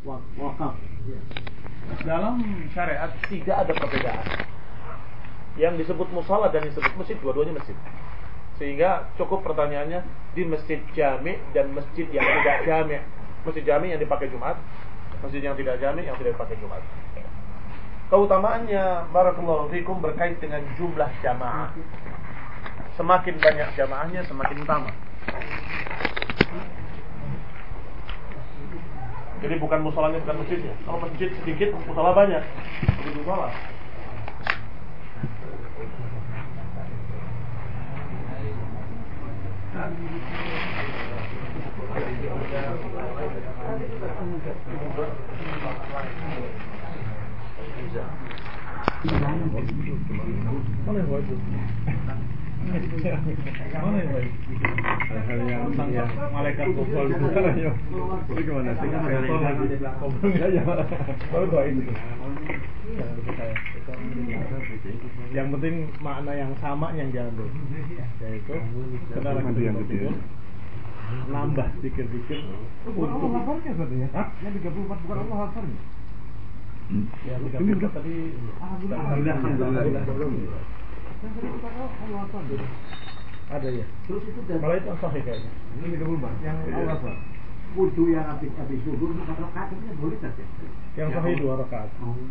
wakaf. Dalam syariat tidak ada perbedaan. Yang disebut musala dan yang disebut masjid, dua-duanya masjid. Sehingga cukup pertanyaannya di masjid jami' dan masjid yang tidak jami'. Masjid jami' yang dipakai Jumat, masjid yang tidak jami' yang tidak dipakai Jumat. Keutamaannya barakallahu fikum berkait dengan jumlah jamaah. Semakin banyak jamaahnya semakin utama. Jadi bukan musolanya, bukan masjidnya. Kalau masjid sedikit, musola banyak. Begitu musola. Malaikat kumpul di sana ya. Itu gimana sih? Baru doain itu. Yang penting makna yang sama yang diambil, yaitu kendaraan yang kecil nambah dikit-dikit untuk Allah hafarnya katanya. Yang 34 bukan Allah hafarnya. Ya 34 tadi alhamdulillah. Ada ya. Terus itu malah itu sahih kayaknya. Ini 34 yang Allah hafar. Wudu yang habis wudu 4 rakaat itu boleh saja. Yang sahih 2 rakaat.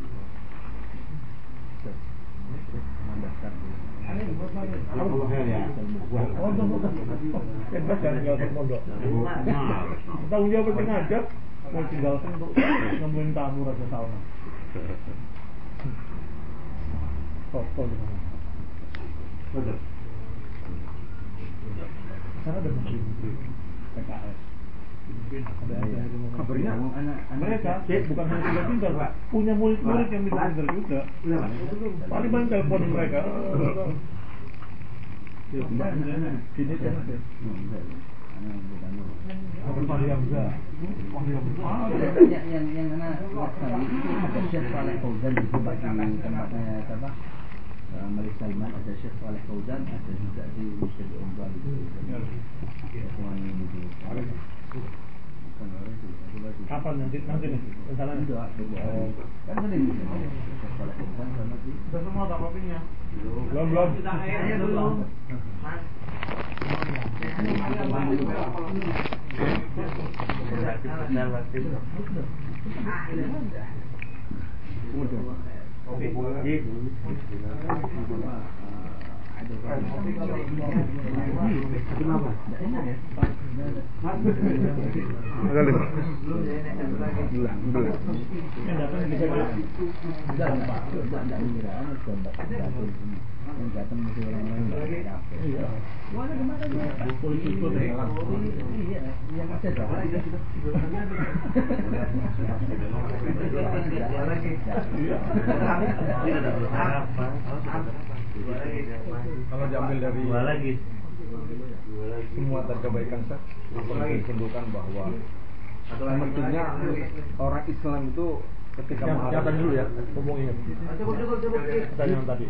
Tanggung jawab penting aja. Mau tinggalkan untuk nemuin tamu raja sauna. Foto di mana? Betul. Sana ada menteri PKS. Kabarnya mereka bukan hanya pintar-pintar, Pak, punya murid-murid yang pintar-pintar juga. Paling banyak telepon mereka. Sini kan. Yang anak tadi ada Syekh Saleh Fauzan di tempatnya apa? Malik Salman, ada Syekh Saleh Fauzan, ada juga di Masjid Umbal itu. Kapan nanti nih rencananya? Kan sering sudah semua tak kopinya? Belum. Kalau diambil dari semua kebaikan saya, disimpulkan bahwa semestinya orang Islam itu ketika menghadapi dulu ya, ngomong ingat pertanyaan tadi.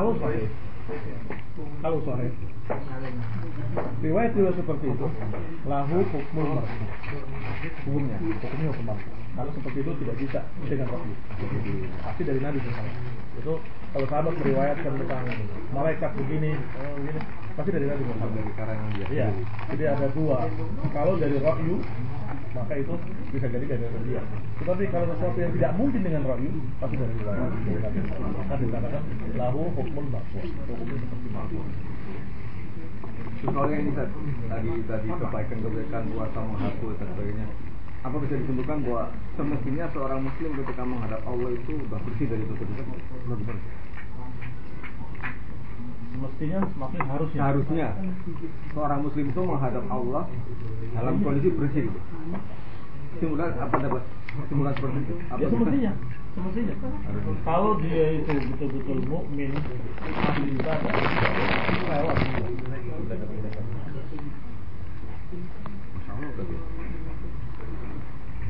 Kalau sahih riwayat juga seperti itu, lahu hukmul marfu, hukumnya hukum marfu. Kalau seperti itu tidak bisa dengan wahyu, pasti dari Nabi SAW. Itu kalau sahabat meriwayatkan tentang malaikat begini, pasti dari Nabi SAW. Dari karangan dia. Iya. Jadi ada dua. Kalau dari wahyu, maka itu bisa jadi dari dia. Tetapi kalau sesuatu yang tidak mungkin dengan wahyu, pasti dari riwayat. Maka dikatakan lahu hukmul marfu, hukumnya seperti marfu. Soalnya ini tadi kebaikan puasa menghapus dan sebagainya. Apa bisa disimpulkan bahwa semestinya seorang muslim ketika menghadap Allah itu sudah bersih dari dosa-dosa? Semestinya semakin harusnya seorang muslim itu menghadap Allah dalam kondisi bersih gitu. Kesimpulan apa dapat kesimpulan seperti itu? Ya semestinya. Kalau dia itu betul-betul mukmin, ahli ibadah, lewat.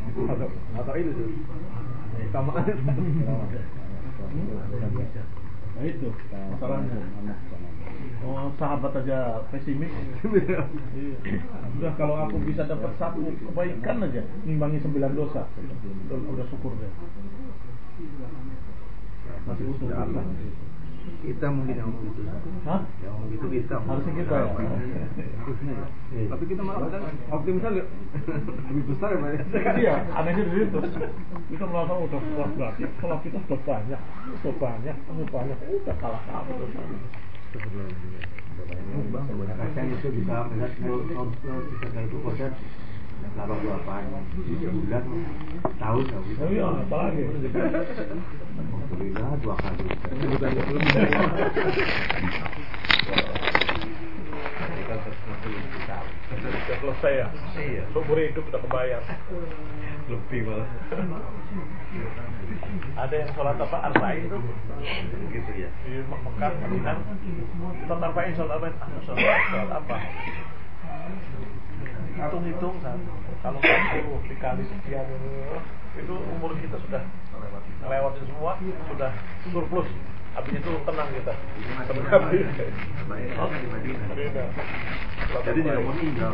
Atau itu sama. Nah itu masalahnya. Oh, sahabat aja pesimis. Iya. Udah kalau aku bisa dapat satu kebaikan aja, nimbangi 9 dosa. Udah syukur deh. Masih utuh asa. Kita mungkin yang ngomong gitu. Hah? Yang ngomong gitu kita. Harusnya kita ya. Tapi kita malah kadang optimisnya lebih besar ya, Pak. Iya, anehnya di situ. Kita merasa udah kuat berarti kalau kita sudah banyak, udah kalah kamu dosanya. Kadang itu bisa melihat bisa itu proses 88 bulan tahun Oh iya, apalagi alhamdulillah 2 kali sudah selesai ya? Iya. Seumur hidup sudah kebayar. Lebih malah. Ada yang sholat apa? Arba'in tuh? Gitu ya. Di Mekah, Madinah. Sholat Arba'in, sholat apa? Hitung-hitung kan. Kalau 40 dikali sekian itu umur kita sudah lewatin semua, sudah surplus. Habis itu tenang kita. Jadi jangan mau tinggal.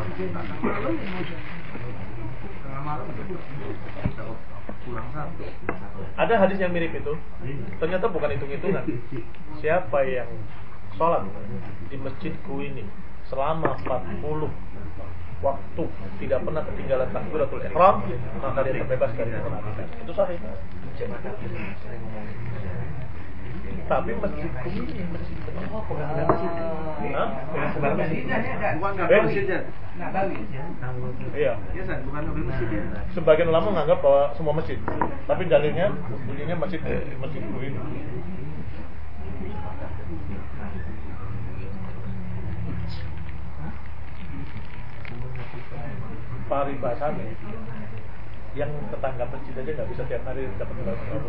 Ada hadis yang mirip itu. Ternyata bukan hitung-hitungan. Siapa yang sholat di masjidku ini selama 40 waktu tidak pernah ketinggalan takbiratul ihram, maka dia terbebas dari kenafikan. Itu sahih. Tapi masjidku ini masjid Iya. Sebagian ulama menganggap bahwa semua masjid, tapi dalilnya bunyinya masjidku ini. Paribasannya yang tetangga masjid aja nggak bisa tiap hari dapat ngobrol.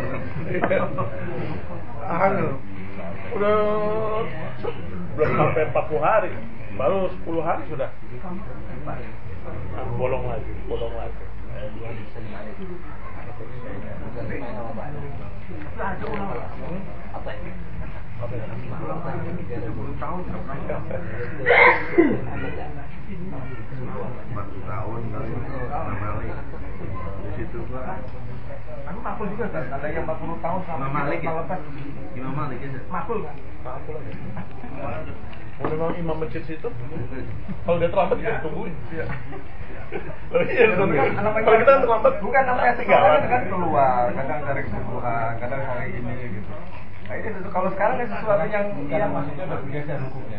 Udah belum sampai 40 hari, baru 10 hari sudah bolong lagi. Tahun kali di situ aku makul juga kan, ada yang 40 tahun sama Malik ya? Imam Malik ya? Makul kan? Makul aja memang imam masjid situ kalau dia terlambat juga ditungguin. Iya. Kalau kita terlambat bukan sampai sekarang kan keluar, kadang dari kebutuhan, kadang hari ini gitu. Nah itu kalau sekarang kan sesuatu yang maksudnya udah bergeser hukumnya.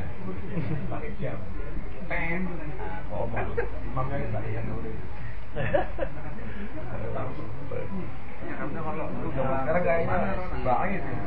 Imamnya enggak yang udah. Sekarang kayaknya banyak sih.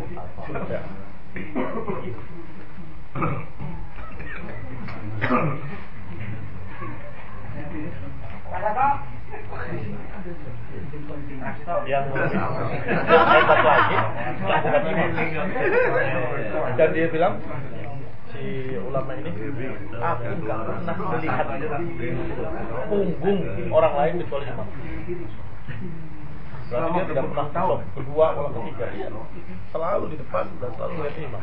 Yang hebat lagi bukan ini. Dan dia bilang si ulama ini, aku nggak pernah melihat punggung orang lain kecuali imam. Berarti dia tidak pernah tahu kedua orang ketiga, selalu di depan dan selalu lihat imam.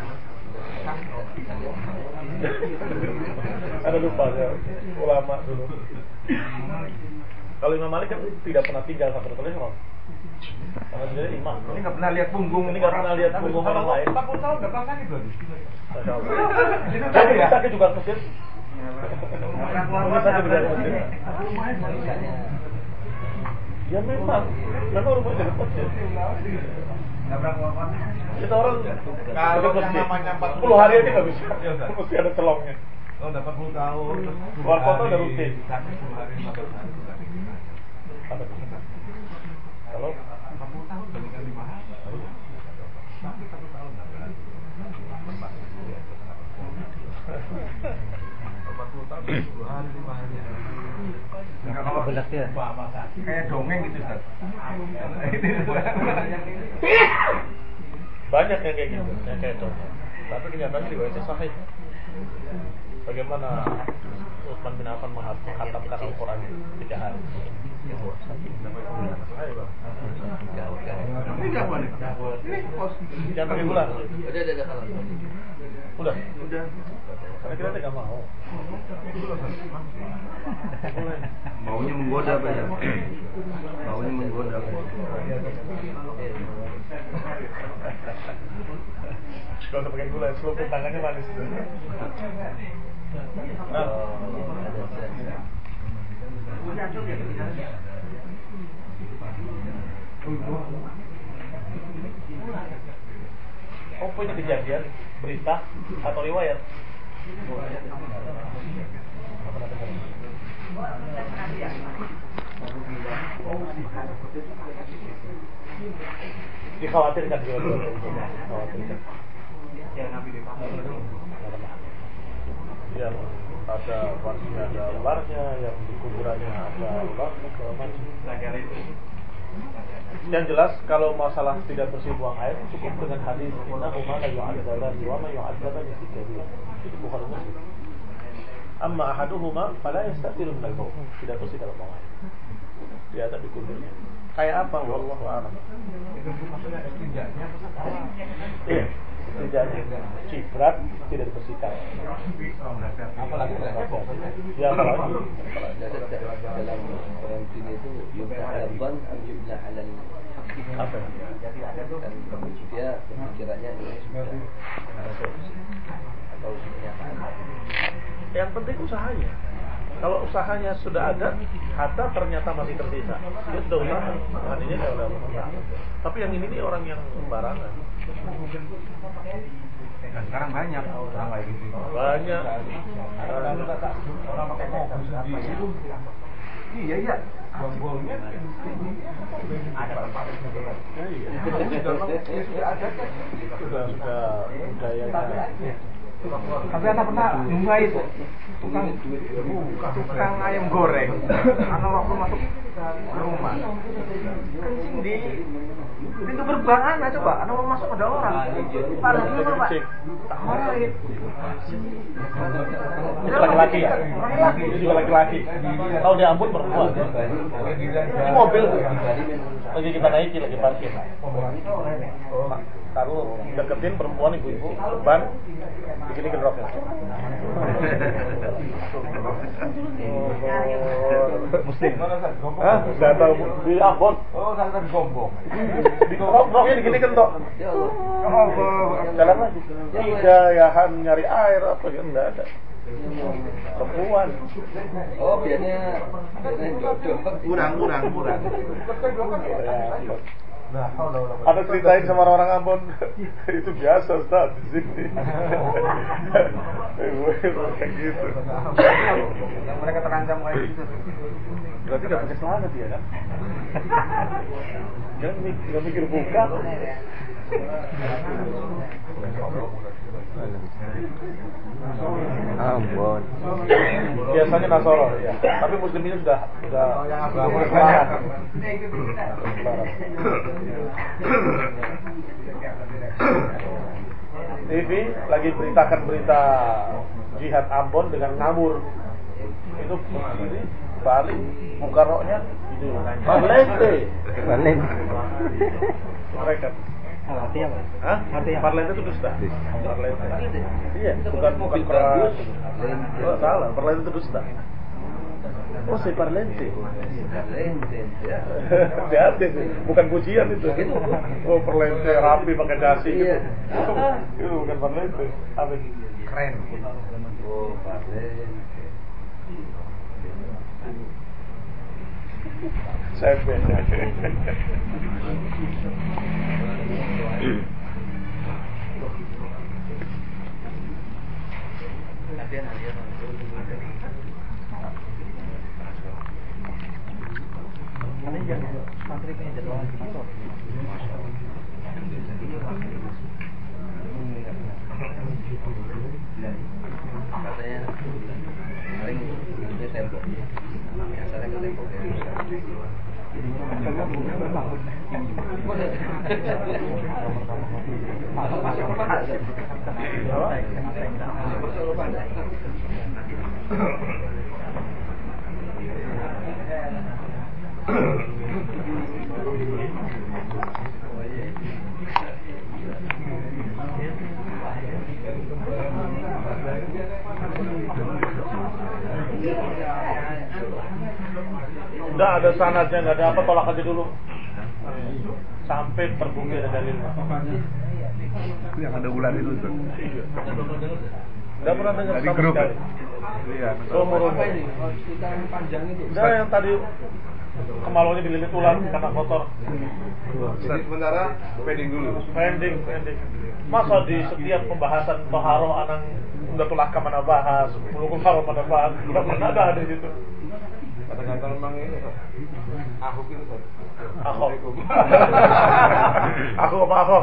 Ada lupa ya ulama dulu. Kalau Imam Malik kan tidak pernah tinggal sampai ihram. Karena dia imam. Ini nggak pernah lihat punggung. Ini nggak pernah lihat punggung orang lain. 40 tahun nggak pernah itu. Masya Allah. Jadi sakit juga ke masjid. Sakit juga ke masjid. Ya memang rumahnya dekat masjid. Kita orang kalau yang namanya 40 hari aja nggak bisa. Mesti ada celongnya. Kalau dapat 40 tahun, luar kota udah rutin. Kalau 40 tahun udah bukan 5 hari. Tapi 1 tahun enggak berarti. 40 tahun 10 hari 5 hari. Enggak kalau belatnya. Kayak dongeng gitu, Ustaz. Banyak yang kayak gitu, yang kayak dongeng. Tapi kenyataannya riwayatnya sahih. Bagaimana Utsman bin Affan menghatamkan Al-Quran 3 hari? Jangan pakai gula. Udah kalau. Udah. Karena kita nggak mau. Maunya menggoda Pak ya. Maunya menggoda. Kalau udah pakai gula, seluput tangannya manis. Nah. Apa ini kejadian, berita atau riwayat? Dikhawatirkan juga. Dikhawatirkan. Yang ada warsinya ada ularnya, yang di kuburannya ada ularnya, segala macam. Yang jelas kalau masalah tidak bersih buang air cukup dengan hadis innahu ma la yu'adzaban wa ma yu'adzaban fi kabir. Itu Bukhari Muslim. Amma ahaduhuma fala yastatiru min al-bawl. Tidak bersih kalau buang air. Dia ada di kuburnya. Kayak apa? Wallahu a'lam. Itu maksudnya setidaknya Iya. Setidaknya ciprat tidak dibersihkan. apalagi Ya apalagi dalam karantina itu yubda ala dhan atau yubda ala apa? dan dia pikirannya ini sudah atau kenyataan. Yang penting usahanya. Kalau usahanya sudah ada, harta ternyata masih tersisa. Dia sudah usaha. Nah, ini dia udah usaha. Tapi yang ini nih orang yang sembarangan. Nah, sekarang banyak orang kayak gitu. Banyak. orang pakai mobil sendiri. Iya. Bonggolnya ada tempat sudah ada kan Sudah budayanya. Tapi Anda pernah nunggu itu tukang ayam goreng. Anda waktu masuk rumah kencing di pintu gerbang Anda coba. Anda mau masuk ada orang. Pak dulu Pak. Tak marahin. Itu laki-laki ya? Itu juga laki-laki. Kalau dia ampun perempuan. Ini mobil tuh. Lagi kita naikin, lagi parkir. Taruh deketin perempuan ibu-ibu depan, begini kendroknya. Muslim. Hah? Nggak tahu di Ambon. oh saya di Gombong Di kendroknya begini kendrok. Ya Allah. Jalan lagi. Hidayahan nyari air apa ya enggak ada. Perempuan. Oh biasanya jodoh. Kurang. nah Ada ceritain sama orang Ambon itu biasa Ustaz di sini. Kayak gitu. Yang mereka terancam kayak gitu. Berarti gak pakai celana dia kan? Gak mikir buka. Ambon. Biasanya Nasoro ya. Tapi Muslim ini sudah mulai kelahan. TV lagi beritakan berita jihad Ambon dengan ngawur. Itu begini balik buka roknya itu parlente. Mereka Artinya apa? Hah? Artinya parlente itu dusta. Parlente. Iya, bukan Mobil keras. bagus. Oh, salah, parlente itu dusta. Oh, si parlente. Ya. Hati-hati sih, bukan pujian itu. Oh, parlente rapi pakai dasi gitu. Iya. Itu bukan parlente. Apa itu? keren. Oh, parlente. Saya beda. Katanya paling itu tembok. Biasanya ke tembok ya. ada sanadnya, nggak ada apa, tolak aja dulu. Sampai terbukti ada dalilnya. Itu yang ada ular itu Ustaz. Iya. Nggak pernah dengar Dari sama grup. sekali. Iya. Apa ini? Cerita yang panjang itu. Udah yang tadi kemaluannya dililit ular karena kotor. Jadi sementara pending dulu. Pending. Masa di setiap pembahasan toharo anang udah tulahkan mana bahas, mulukul haro mana bahas, udah pernah ada di situ. Kata-kata memang ini Ustaz. Ahok itu Ustaz. Ahok. Aku apa Ahok?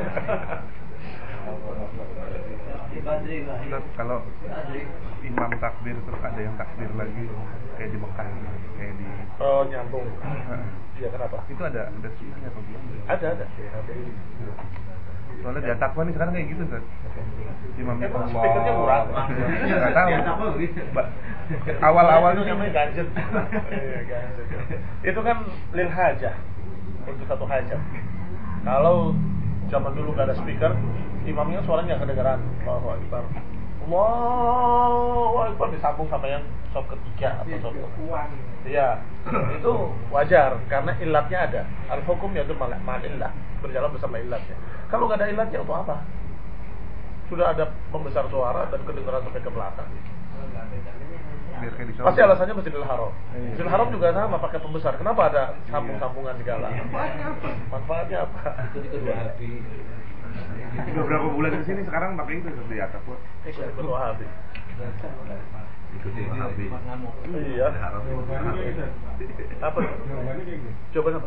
Ustaz, kalau imam takbir terus ada yang takbir lagi kayak di Mekah, kayak di Oh, nyambung. Iya, kenapa? itu ada sunnahnya apa belum? Ada. Soalnya di Atakwa nih sekarang kayak gitu Ustaz. Imamnya Emang Allah. speakernya murah? Nggak tahu. Awal-awal itu namanya ganjet. Iya, ganjet. Itu kan lil hajah, untuk satu hajat. Kalau zaman dulu nggak ada speaker, imamnya suaranya nggak kedengeran. Allahu Akbar. Allahu Akbar disambung sama yang sop ketiga atau sop keempat. Iya, itu wajar karena ilatnya ada. Al-hukum yaitu ma'illah, berjalan bersama ilatnya. Kalau nggak ada ilatnya untuk apa? Sudah ada membesar suara dan kedengaran sampai ke belakang. Biar kayak di Pasti alasannya Masjidil Haram. Masjidil Haram juga sama pakai pembesar. Kenapa ada sambung-sambungan segala? Manfaatnya apa? Itu kedua hati. Beberapa bulan di sini sekarang pakai itu di Atakwa. Ikut Wahabi. Ikuti Wahabi. Iya. Apa? Coba apa?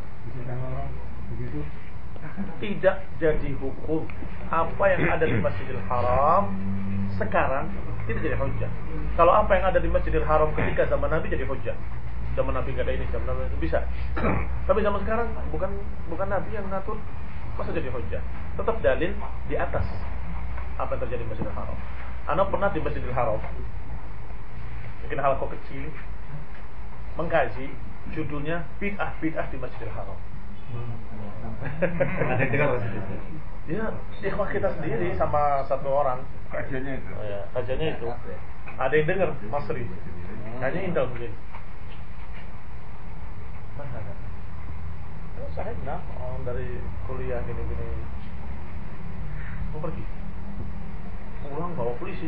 Tidak jadi hukum apa yang ada di Masjidil Haram sekarang tidak jadi hujjah. Kalau apa yang ada di Masjidil Haram ketika zaman Nabi jadi hujjah. Zaman Nabi nggak ada ini, zaman Nabi itu bisa. Tapi zaman sekarang bukan Nabi yang ngatur, masa jadi hujjah. Tetap dalil di atas apa yang terjadi di Masjidil Haram. Anak pernah di Masjidil Haram bikin halaqah kecil mengkaji judulnya bid'ah di Masjidil Haram. Ada yang dengar Mas? Ya, ikhwah kita sendiri sama satu orang. Kajiannya itu. Oh ya, kajiannya itu. Ada yang dengar Masri. Kayaknya Indra mungkin. Mana ada? Oh, saya orang dari kuliah gini-gini. Mau pergi. Pulang bawa polisi.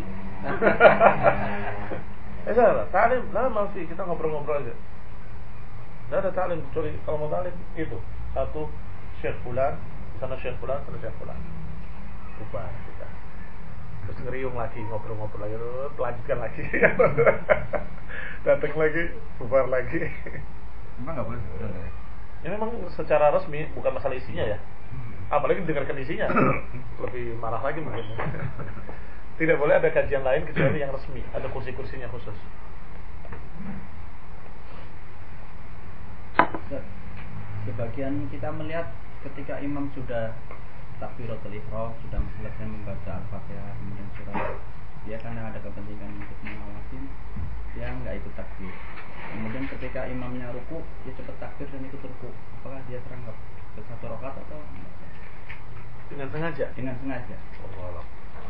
Salah, ta'lim, lah masih kita ngobrol-ngobrol aja. Tidak ada ta'lim, kecuali kalau mau ta'lim itu satu Syekh Fulan, sana Syekh Fulan, sana Syekh Fulan. Bubar kita. Terus ngeriung lagi, ngobrol-ngobrol lagi, lanjutkan lagi. Datang lagi, bubar lagi. Emang nggak boleh? Ini memang secara resmi, bukan masalah isinya ya. Apalagi dengarkan isinya, lebih marah lagi mungkin. Tidak boleh ada kajian lain kecuali yang resmi, ada kursi-kursinya khusus. Sebagian kita melihat ketika imam sudah takbiratul ihram, sudah selesai membaca Al-Fatihah kemudian surah, dia karena ada kepentingan untuk mengawasi, dia nggak ikut takbir. Kemudian ketika imamnya ruku, dia cepat takbir dan ikut ruku. Apakah dia terangkap ke satu rakaat atau Dengan sengaja? dengan sengaja? Allah.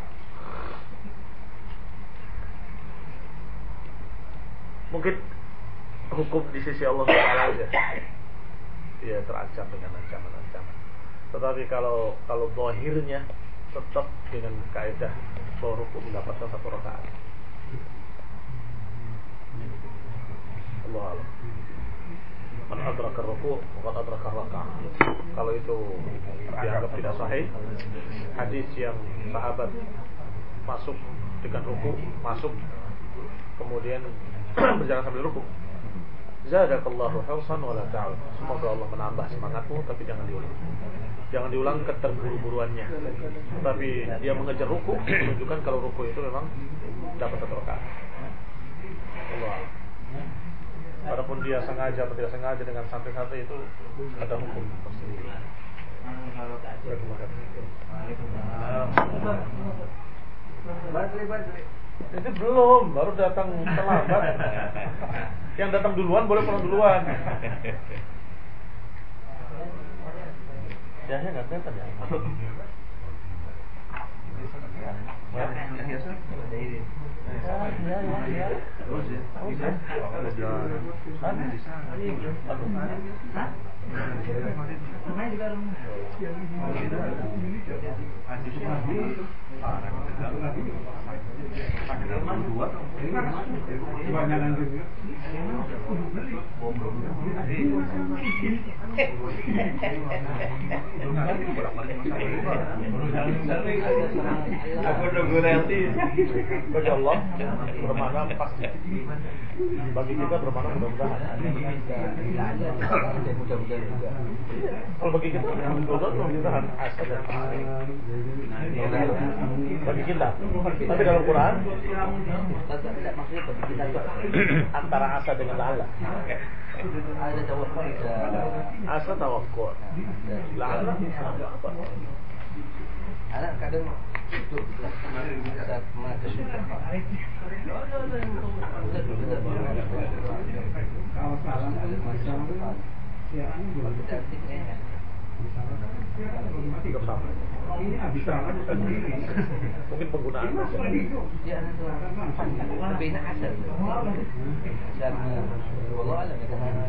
Mungkin hukum di sisi Allah Taala aja. Ya terancam dengan ancaman-ancaman. Tetapi kalau zahirnya tetap dengan kaidah bahwa ruku mendapatkan satu rakaat. Allah alam. Man adraka ruku, faqad adraka rakaat. Kalau itu dianggap tidak sahih, hadis yang sahabat masuk dengan ruku, masuk kemudian berjalan sambil ruku. Zadakallahu hirsan wala ta'al. Semoga Allah menambah semangatmu, tapi jangan diulang. Jangan diulang keterburu-buruannya. Tapi dia mengejar ruku, menunjukkan kalau ruku itu memang dapat satu rakaat. Allah. Adapun dia sengaja atau tidak sengaja dengan santai-santai itu ada hukum tersendiri. Itu belum, baru datang terlambat. Yang datang duluan boleh pulang duluan. Ya nggak kelihatan ya. Bagi Allah bermakna pasti, bagi kita bermakna mudah-mudahan. Kalau bagi kita mudah-mudahan asa dan bagi kita. Tapi dalam Quran maksudnya bagi kita antara asa dengan la'alla. ada tawakkul Asa tawakkul. La'alla apa? anak kadang itu saat mengatur Mungkin penggunaan ya lebih nak asal dan wallah alam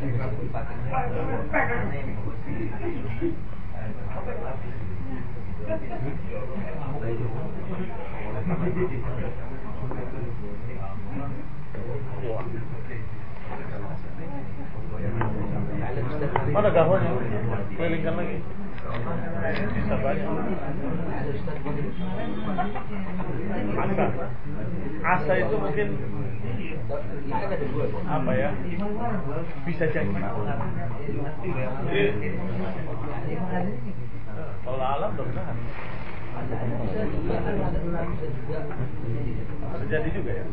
mana gahwanya? Kelilingkan lagi. Bisa banyak. Asa itu mungkin apa ya? Bisa jadi. Kalau alam benar. Terjadi juga ya.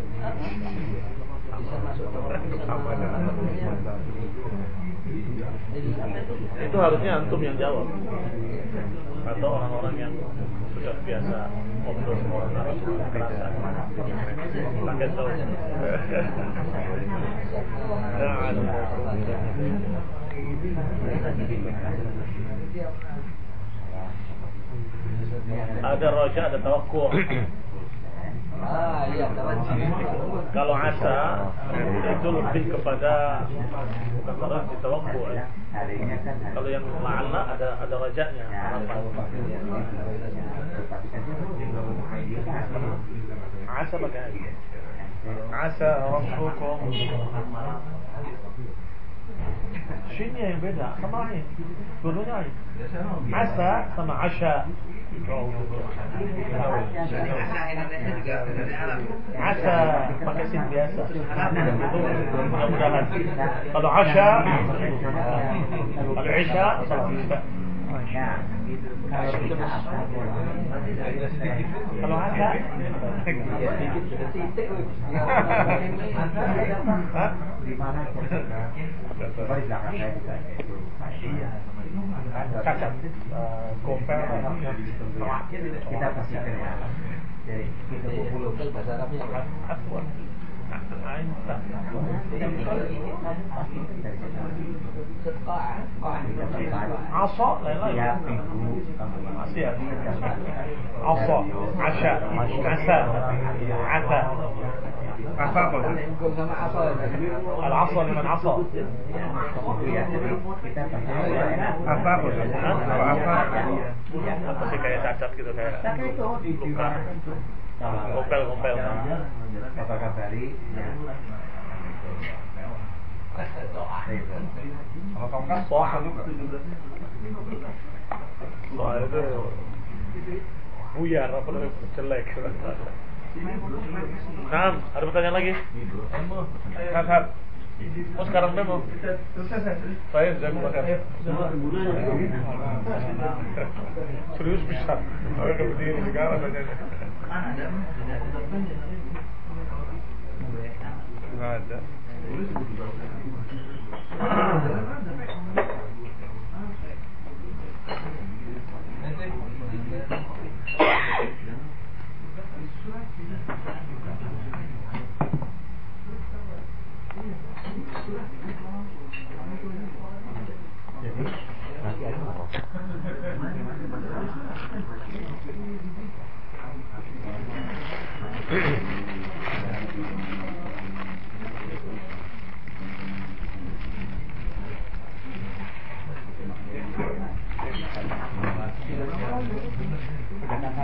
Itu harusnya antum yang jawab atau orang-orang yang sudah biasa ngobrol sama orang Arab kerasa pakai tahu. Ada roja, ada tawakkul. Iya, kalau asa itu lebih kepada bukan berarti tawakkul. Kalau yang la'alla ada rajanya. Asa pakai asa rabbukum. Shinnya yang beda sama ain. Dua-duanya ain. Asa sama asya. Asa pakai sin biasa. Mudah-mudahan. Kalau asya, kalau isya, salah isya. Kalau asa, cacat, gompel, kita pasti kenal. Jadi kita lokal bahasa Arabnya apa? Asa lain-lain. Masih ada. Asa, asya, asa, asa. Asa apa? Sama apa? Al-asa liman asa. Asa apa? Kalau asa Apa sih kayak cacat gitu kayak luka. Gompel. Apa kabari? kalau kamu kan soal juga. Soal itu buyar apa namanya jelek. Nah, ada pertanyaan lagi? Hat. Oh sekarang demo. Saya makan. Serius bisa. Orang berdiri sekarang banyaknya. Nggak ada.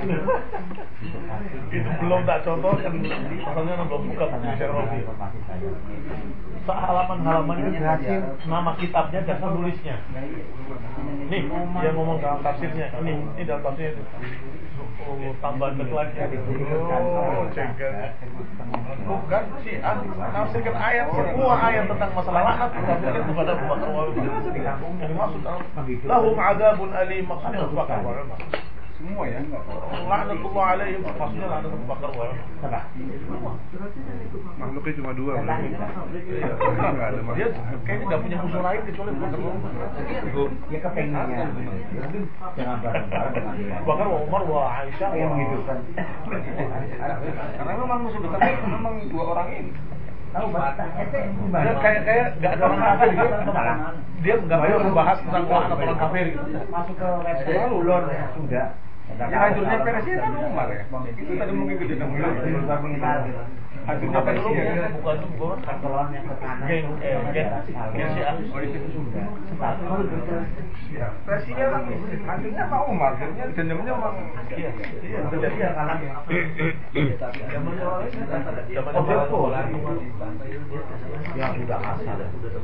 Itu belum tak contoh kan, masalahnya belum buka buku Syekh Rabi. Halaman-halaman itu nama kitabnya dan penulisnya. Nih, dia ngomong dalam tafsirnya. Ini dalam tafsirnya itu. Oh, tambah lagi. Oh, cengket. Bukan sih, nafsirkan ayat semua ayat tentang masalah laknat ditafsirkan kepada Abu Bakar wa Umar. Yang dimaksud lahum adzabun alim, maksudnya Abu Bakar wa Umar. Semua ya? Laknatullah alaihim, maksudnya laknat Abu Bakar wa Umar. Makhluknya cuma dua. Dia kayaknya nggak punya musuh lain kecuali Abu Bakar wa Umar. Dia kepengennya. Jangan bareng-bareng dengan dia. Abu Bakar wa Umar wa Aisyah. Karena memang musuh besarnya memang dua orang ini. Dia kayak nggak ada orang kafir gitu. Dia nggak mau membahas tentang orang kafir gitu. Masuk ke website ulur sudah. Ya hancurnya Persia kan Umar ya. Itu tadi mungkin kita mengenal. Hancurnya Persia bukan itu bukan kantorannya ke kanan. Persia kan hancurnya Pak Umar. Dendamnya memang Jadi ya kalah. Zaman yang sudah asal.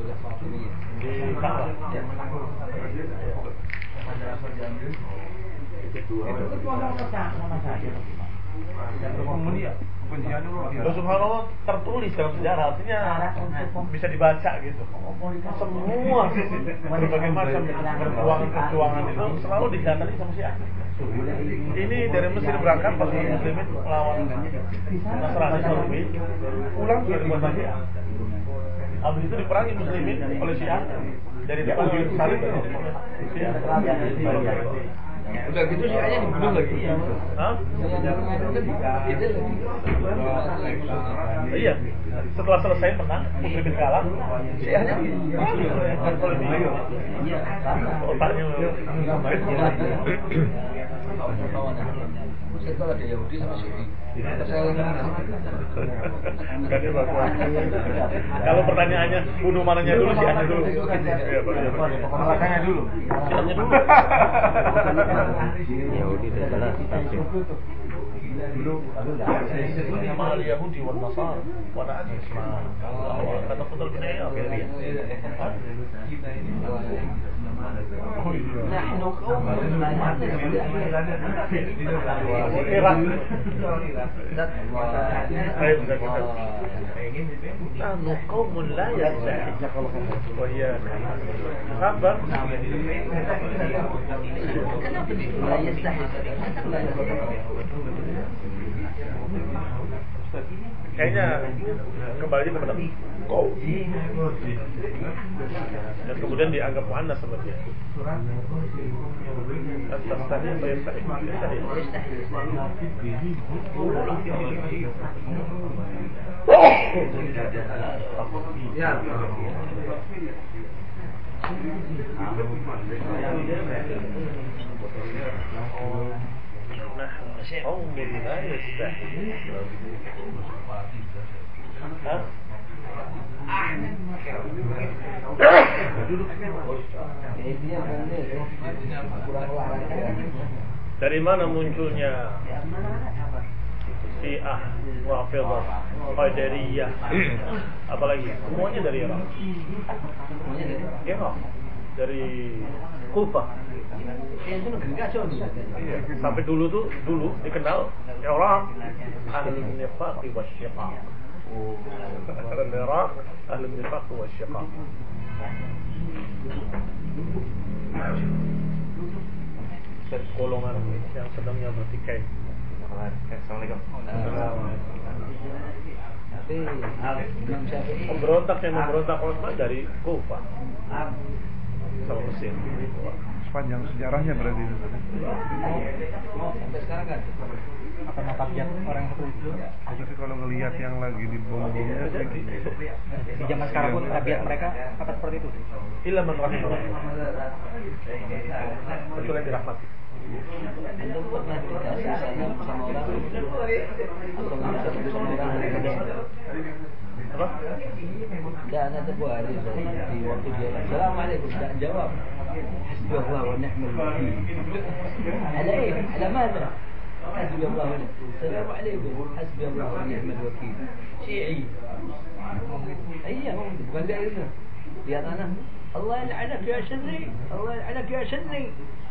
Subhanallah tertulis dalam sejarah, artinya bisa dibaca gitu. Semua berbagai macam perjuangan itu selalu didatangi sama Syiah. Ini dari Mesir berangkat pas Muslimin melawan Nasrani Salmi, pulang sudah dibuat Syiah. Habis itu diperangi Muslimin oleh Syiah dari dipanggil salib Syiah. Udah gitu sih aja dibunuh lagi. Hah? Iya. Setelah selesai menang, Muslimin kalah. Syiahnya otaknya. Kalau ada Yahudi sama Syuri. Kalau pertanyaannya bunuh mananya dulu, Syiahnya dulu. Pemelakannya dulu. Syiahnya dulu. Yahudi itu adalah dulu nama Yahudi wal Nasara wa na'is ma kata betul benar nahnu qaumun la yastahi wa hiya sabar La yastahi. kayaknya kembali kepada kau dan kemudian dianggap muannas sama dia. Astaghfirullah apa ya? قوم لا يستحي Dari mana munculnya Syiah, Rafidhah, Qadariyah, apalagi semuanya dari Irak. Irak, dari Kufah. Sampai dulu dikenal orang ahli nifaq wa syiqaq. Orang Irak ahli nifaq wa syiqaq. Golongan yang sedangnya bertikai. Assalamualaikum. Pemberontak yang memberontak Utsman dari Kufah sama Mesir. Sepanjang sejarahnya berarti itu. Sampai sekarang kan. Apa tabiat orang seperti itu? Tapi kalau ngelihat yang lagi di bom-bomnya Di zaman sekarang pun tabiat mereka apa seperti itu? Illa man rahimah. Kecuali dirahmati. Anda pernah dikasih salam sama orang atau bisa sama orang? Apa? Dan ada sebuah hari di waktu dia Assalamualaikum tidak jawab. Hasbunallah wa ni'mal wakil. Ada ada mana? حسبي الله السلام عليكم حسبي الله ونعم الوكيل شيعي هم bukan dia itu lihat anak Allah yal'anak ya Sunni Allah yal'anak ya Sunni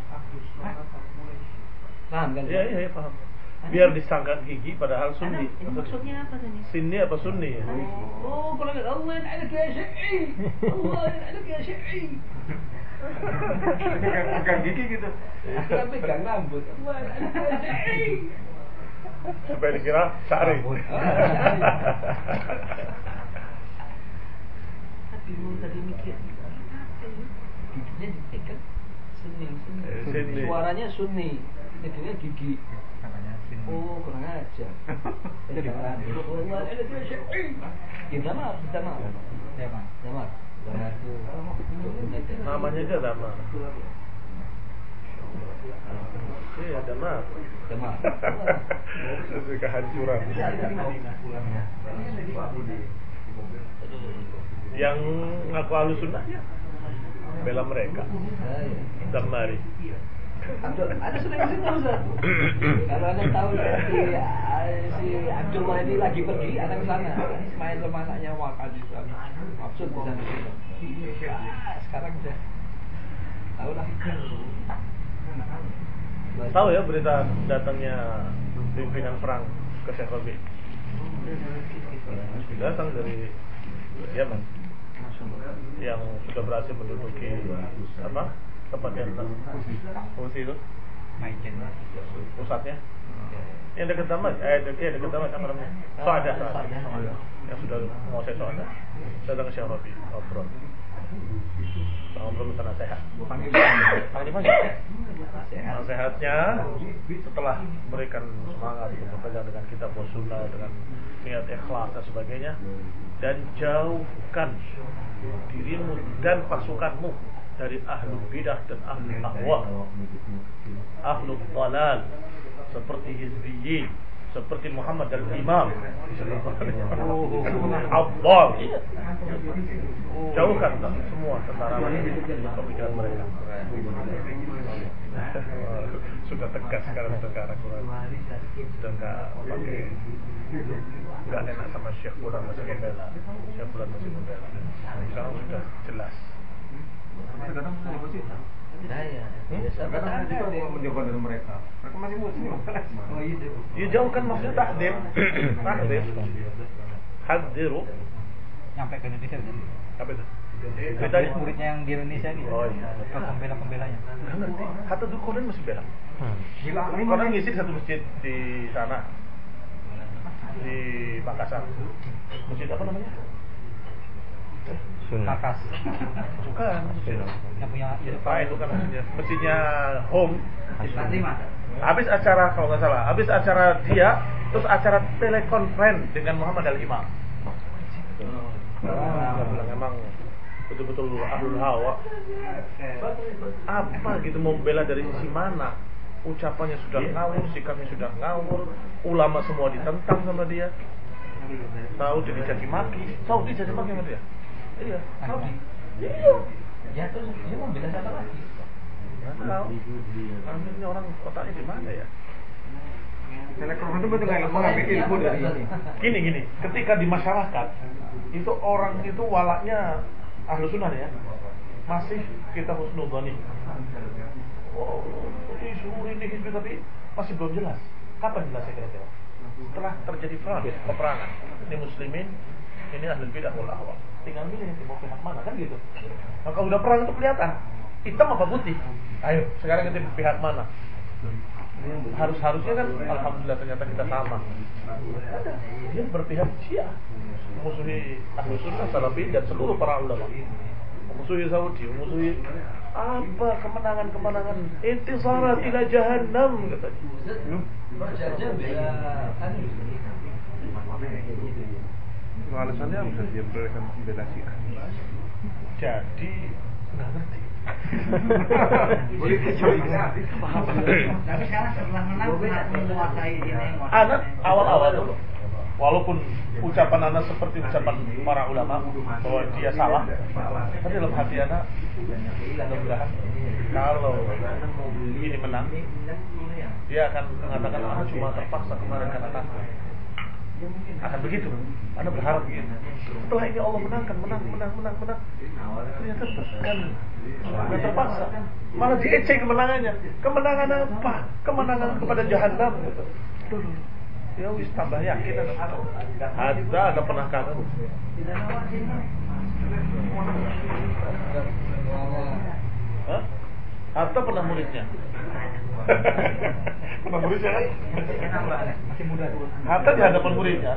paham kan? Iya paham. Biar disangka gigi padahal Sunni. Ini maksudnya apa tadi? Sunni apa Sunni ya? Oh kalau kata Allah yal'anak ya Syi'i Allah yal'anak ya Syi'i Pegang gigi gitu. kita pegang rambut Allah yal'anak ya Syi'i Supaya dikira syari. Bingung tadi mikir giginya dipegang Sunni. Suaranya Sunni jadinya gigi oh kurang aja Allah ada dia Syi'i kita mah damar Namanya aja Damar. Iya Damar. Kehancuran. Yang ngaku Ahlus Sunnahnya bela mereka. Damari. Ada sudah di situ Ustaz. Kalau Anda tahu si Abdullah ini lagi pergi, Anda ke sana. Ismail sama anaknya wakil di sana. Maksud di sana. Sekarang sudah tahu lah. Tahu ya berita datangnya pimpinan perang ke Syekh Rabi. Datang dari Yaman yang sudah berhasil menduduki apa tempat yang fungsi itu pusatnya yang dekat tamat dekat tamat apa namanya Soada yang sudah mau saya Soada datang ke Syekh Rabi ngobrol sana sehat sehatnya setelah memberikan semangat untuk berpegang dengan kitab wa sunnah dengan niat ikhlas dan sebagainya dan jauhkan dirimu dan pasukanmu dari ahlul bidah dan ahlul ahwa ahlul dalal seperti hizbiyyin seperti Muhammad al-Imam Abdul jauhkan semua tentara pemikiran mereka sudah tegas sekarang sudah nggak enak sama Syekh Fulan masih membela Syekh Fulan masih membela sekarang sudah jelas. Kadang kita mau menjauhkan dari mereka masih muslim. Ya jauhkan maksudnya takdir. Hadiru Nyampe ke Indonesia kan? apa itu? Murid-muridnya yang di Indonesia nih. Oh iya. Pembela-pembelanya. Nggak ngerti. Hatta Dulkonen masih bela. Konen ngisi di satu masjid di sana di Makassar. Masjid apa namanya? Makas. Bukan. Yang punya Itu kan masjidnya Home. Habis acara kalau nggak salah, habis acara dia, terus acara telekonferensi dengan Muhammad al-Imam. Bilang emang betul-betul ahlul hawa. Apa gitu mau bela dari sisi mana? Ucapannya sudah ngawur, sikapnya sudah ngawur, ulama semua ditentang sama dia. Tahu dia dicaci maki, tahu dia dicaci maki sama dia. Iya, tahu. Iya. Ya terus dia mau bela siapa lagi? Tahu. Akhirnya orang otaknya di mana ya? Telekom itu betul nggak mengambil ilmu dari ini. Gini, ketika di masyarakat itu orang itu walaknya ahlu sunnah ya, masih kita husnudzoni. Oh, ini suhuri ini hizbi tapi masih belum jelas. Kapan jelasnya kira-kira? Setelah terjadi peperangan. Ini muslimin, ini ahlul bidah wal ahwa. Tinggal milih yang mau pihak mana kan gitu. Nah, kalau udah perang itu kelihatan hitam apa putih. Ayo, sekarang kita pihak mana? Harusnya kan alhamdulillah ternyata kita sama. Dia berpihak Syiah, memusuhi Ahlus Sunnah, Salafi dan seluruh para ulama. Memusuhi Saudi, memusuhi apa kemenangan intisarat ila jahannam katanya. Alasannya bisa dia berikan bela Syiah. Jadi nggak ngerti. Tapi sekarang setelah menang menguasai ini. Anak awal-awal dulu. walaupun ucapan anak seperti ucapan para ulama bahwa dia salah, tapi dalam hati anak mudah-mudahan kalau ini menang, dia akan mengatakan anak cuma terpaksa kemarin karena takut. Akan begitu, Anda berharap begitu. Setelah ini Allah menang, ternyata bukan terpaksa, malah diecek kemenangannya. Kemenangan apa? Kemenangan kepada Jahannam. Ya wis tambah yakin ada pernah kaku. Hatta pernah muridnya. Pernah muridnya kan? Masih muda. Hatta di hadapan muridnya.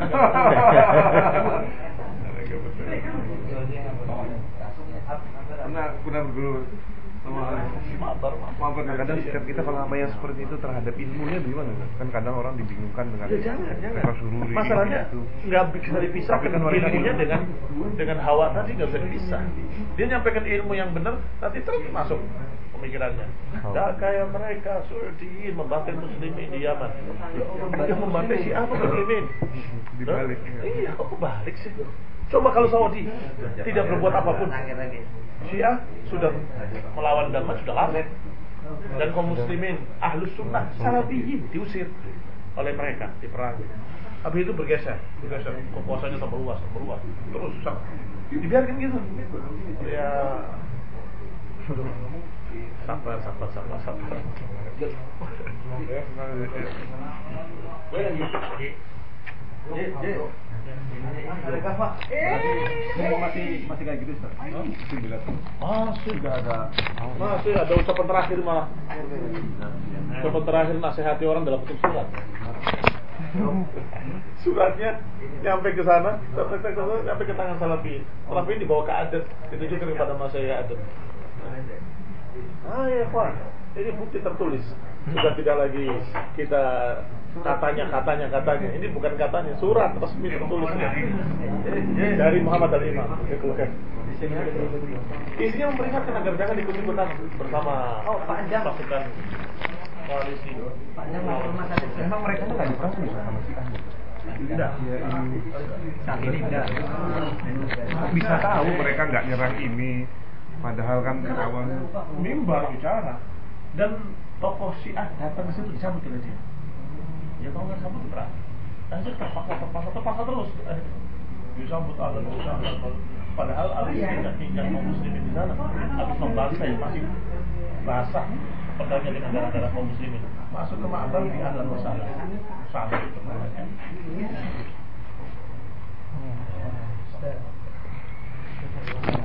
Pernah berguru sama kadang sikap kita kalau sama yang seperti itu terhadap ilmunya gimana? Kan kadang orang dibingungkan dengan jangan. sururi. Masalahnya nggak bisa dipisahkan ilmunya dengan hawa tadi, nggak bisa dipisah. Dia nyampaikan ilmu yang benar, nanti terus masuk pemikirannya. Nggak kayak mereka Saudiin membantai muslimin di Yaman. Dia membantai Syiah muslimin. Dibalik. Iya, kok balik sih? Coba kalau Saudi tidak berbuat apapun, Syiah sudah melawan Damas sudah lama, dan kaum muslimin Ahlus Sunnah Salafiyin diusir oleh mereka di perang. Habis itu bergeser, kekuasaannya tambah luas, terus dibiarkan gitu. Ya, sabar. Masih kayak gitu, Ustaz? Masih ada ucapan terakhir malah. Ucapan terakhir nasihati orang dalam bentuk surat. Suratnya nyampe ke sana, sampai ke tangan Salafiyin. Salafiyin dibawa ke adat, ditunjukkan kepada Masyayikh adat. Ya Pak, ini bukti tertulis. Sudah tidak lagi kita katanya. Ini bukan katanya, surat resmi tertulis dari Muhammad al-Imam. Isinya memperingatkan agar jangan ikut-ikutan bersama pasukan koalisi. Emang mereka nggak diperang sama si Ahmad? Tidak. Saat ini tidak. Bisa tahu mereka nggak nyerang ini, padahal kan awalnya mimbar bicara dan tokoh Syiah datang ke situ dicabut oleh dia. Ya kalau nggak sambut berapa? Akhirnya terpaksa terus. Disambut Allah. Padahal Allah tidak tinggal kaum muslimin di sana. Habis membantai masih basah pedangnya dengan darah kaum muslimin. Masuk ke Ma'bad di ahlan masalah. Sama itu namanya.